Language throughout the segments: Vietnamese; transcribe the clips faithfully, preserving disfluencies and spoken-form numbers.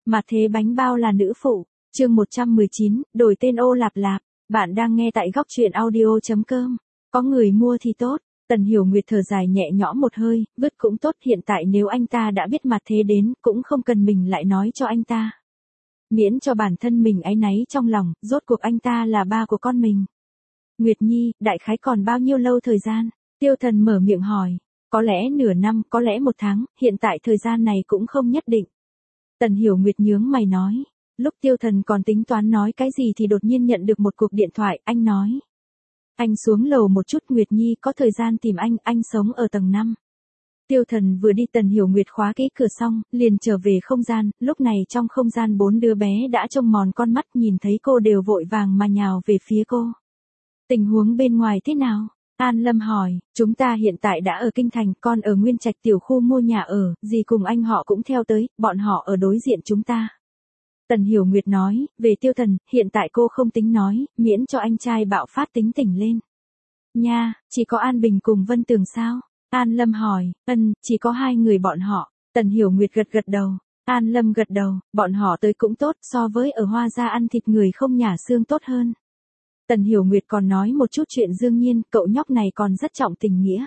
Mà thế bánh bao là nữ phụ, chương một trăm mười chín, đổi tên ô lạp lạp, bạn đang nghe tại góc truyện audio chấm com. Có người mua thì tốt, Tần Hiểu Nguyệt thở dài nhẹ nhõm một hơi, vứt cũng tốt, hiện tại nếu anh ta đã biết mặt thế đến, cũng không cần mình lại nói cho anh ta. Miễn cho bản thân mình áy náy trong lòng, rốt cuộc anh ta là ba của con mình. Nguyệt Nhi, đại khái còn bao nhiêu lâu thời gian? Tiêu Thần mở miệng hỏi. Có lẽ nửa năm, có lẽ một tháng, hiện tại thời gian này cũng không nhất định. Tần Hiểu Nguyệt nhướng mày nói. Lúc Tiêu Thần còn tính toán nói cái gì thì đột nhiên nhận được một cuộc điện thoại, anh nói. Anh xuống lầu một chút, Nguyệt Nhi có thời gian tìm anh, anh sống ở tầng năm. Tiêu Thần vừa đi, Tần Hiểu Nguyệt khóa kỹ cửa xong, liền trở về không gian, lúc này trong không gian bốn đứa bé đã trông mòn con mắt, nhìn thấy cô đều vội vàng mà nhào về phía cô. Tình huống bên ngoài thế nào? An Lâm hỏi, chúng ta hiện tại đã ở Kinh Thành, con ở Nguyên Trạch tiểu khu mua nhà ở, dì cùng anh họ cũng theo tới, bọn họ ở đối diện chúng ta. Tần Hiểu Nguyệt nói, về Tiêu Thần, hiện tại cô không tính nói, miễn cho anh trai bạo phát tính tỉnh lên. Nha, chỉ có An Bình cùng Vân Tường sao? An Lâm hỏi, ân, chỉ có hai người bọn họ. Tần Hiểu Nguyệt gật gật đầu. An Lâm gật đầu, bọn họ tới cũng tốt, so với ở Hoa Gia ăn thịt người không nhả xương tốt hơn. Tần Hiểu Nguyệt còn nói một chút chuyện Dương Nhiên, cậu nhóc này còn rất trọng tình nghĩa.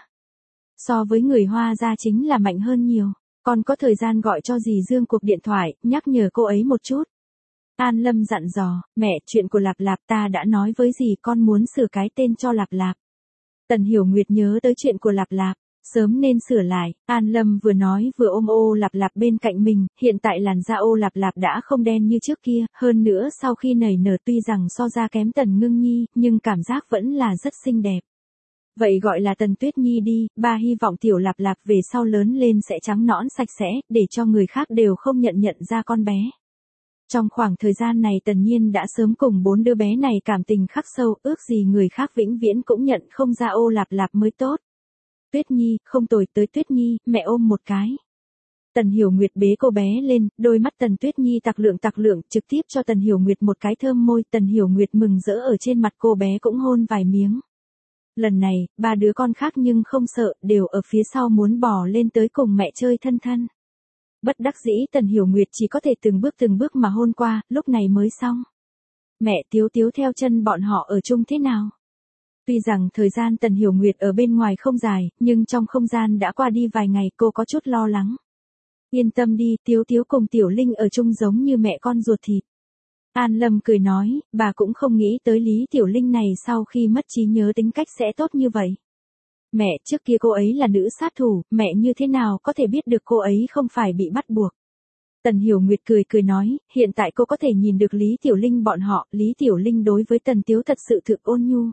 So với người Hoa Gia chính là mạnh hơn nhiều. Còn có thời gian gọi cho dì Dương cuộc điện thoại, nhắc nhở cô ấy một chút. An Lâm dặn dò, mẹ, chuyện của Lạp Lạp ta đã nói với dì, con muốn sửa cái tên cho Lạp Lạp. Tần Hiểu Nguyệt nhớ tới chuyện của Lạp Lạp, sớm nên sửa lại. An Lâm vừa nói vừa ôm ô Lạp Lạp bên cạnh mình, hiện tại làn da ô Lạp Lạp đã không đen như trước kia, hơn nữa sau khi nảy nở tuy rằng so ra kém Tần Ngưng Nhi, nhưng cảm giác vẫn là rất xinh đẹp. Vậy gọi là Tần Tuyết Nhi đi, ba hy vọng tiểu Lạp Lạp về sau lớn lên sẽ trắng nõn sạch sẽ, để cho người khác đều không nhận nhận ra con bé. Trong khoảng thời gian này Tần Nhiên đã sớm cùng bốn đứa bé này cảm tình khắc sâu, ước gì người khác vĩnh viễn cũng nhận không ra ô Lạp Lạp mới tốt. Tuyết Nhi, không tồi, tới Tuyết Nhi, mẹ ôm một cái. Tần Hiểu Nguyệt bế cô bé lên, đôi mắt Tần Tuyết Nhi tặc lượng tặc lượng, trực tiếp cho Tần Hiểu Nguyệt một cái thơm môi, Tần Hiểu Nguyệt mừng rỡ ở trên mặt cô bé cũng hôn vài miếng. Lần này, ba đứa con khác nhưng không sợ, đều ở phía sau muốn bò lên tới cùng mẹ chơi thân thân. Bất đắc dĩ Tần Hiểu Nguyệt chỉ có thể từng bước từng bước mà hôn qua, lúc này mới xong. Mẹ, Tiếu Tiếu theo chân bọn họ ở chung thế nào? Tuy rằng thời gian Tần Hiểu Nguyệt ở bên ngoài không dài, nhưng trong không gian đã qua đi vài ngày, cô có chút lo lắng. Yên tâm đi, Tiếu Tiếu cùng Tiểu Linh ở chung giống như mẹ con ruột thịt. An Lâm cười nói, bà cũng không nghĩ tới Lý Tiểu Linh này sau khi mất trí nhớ tính cách sẽ tốt như vậy. Mẹ, trước kia cô ấy là nữ sát thủ, mẹ như thế nào có thể biết được cô ấy không phải bị bắt buộc. Tần Hiểu Nguyệt cười cười nói, hiện tại cô có thể nhìn được Lý Tiểu Linh bọn họ, Lý Tiểu Linh đối với Tần Tiếu thật sự thực ôn nhu.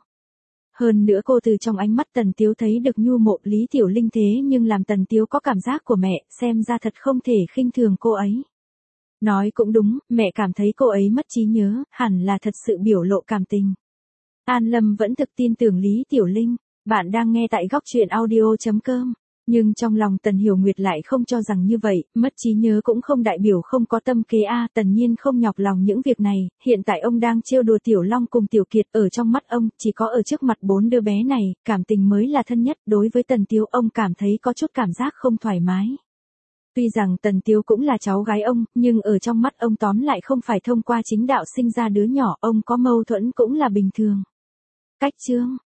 Hơn nữa cô từ trong ánh mắt Tần Tiếu thấy được nhu mộ Lý Tiểu Linh thế nhưng làm Tần Tiếu có cảm giác của mẹ, xem ra thật không thể khinh thường cô ấy. Nói cũng đúng, mẹ cảm thấy cô ấy mất trí nhớ, hẳn là thật sự biểu lộ cảm tình. An Lâm vẫn thực tin tưởng Lý Tiểu Linh. Bạn đang nghe tại góc truyện audio chấm com. Nhưng trong lòng Tần Hiểu Nguyệt lại không cho rằng như vậy, mất trí nhớ cũng không đại biểu không có tâm kế a. Tần Nhiên không nhọc lòng những việc này, hiện tại ông đang trêu đùa Tiểu Long cùng Tiểu Kiệt, ở trong mắt ông, chỉ có ở trước mặt bốn đứa bé này, cảm tình mới là thân nhất. Đối với Tần Tiếu ông cảm thấy có chút cảm giác không thoải mái. Tuy rằng Tần Tiếu cũng là cháu gái ông, nhưng ở trong mắt ông tóm lại không phải thông qua chính đạo sinh ra đứa nhỏ, ông có mâu thuẫn cũng là bình thường. Cách chương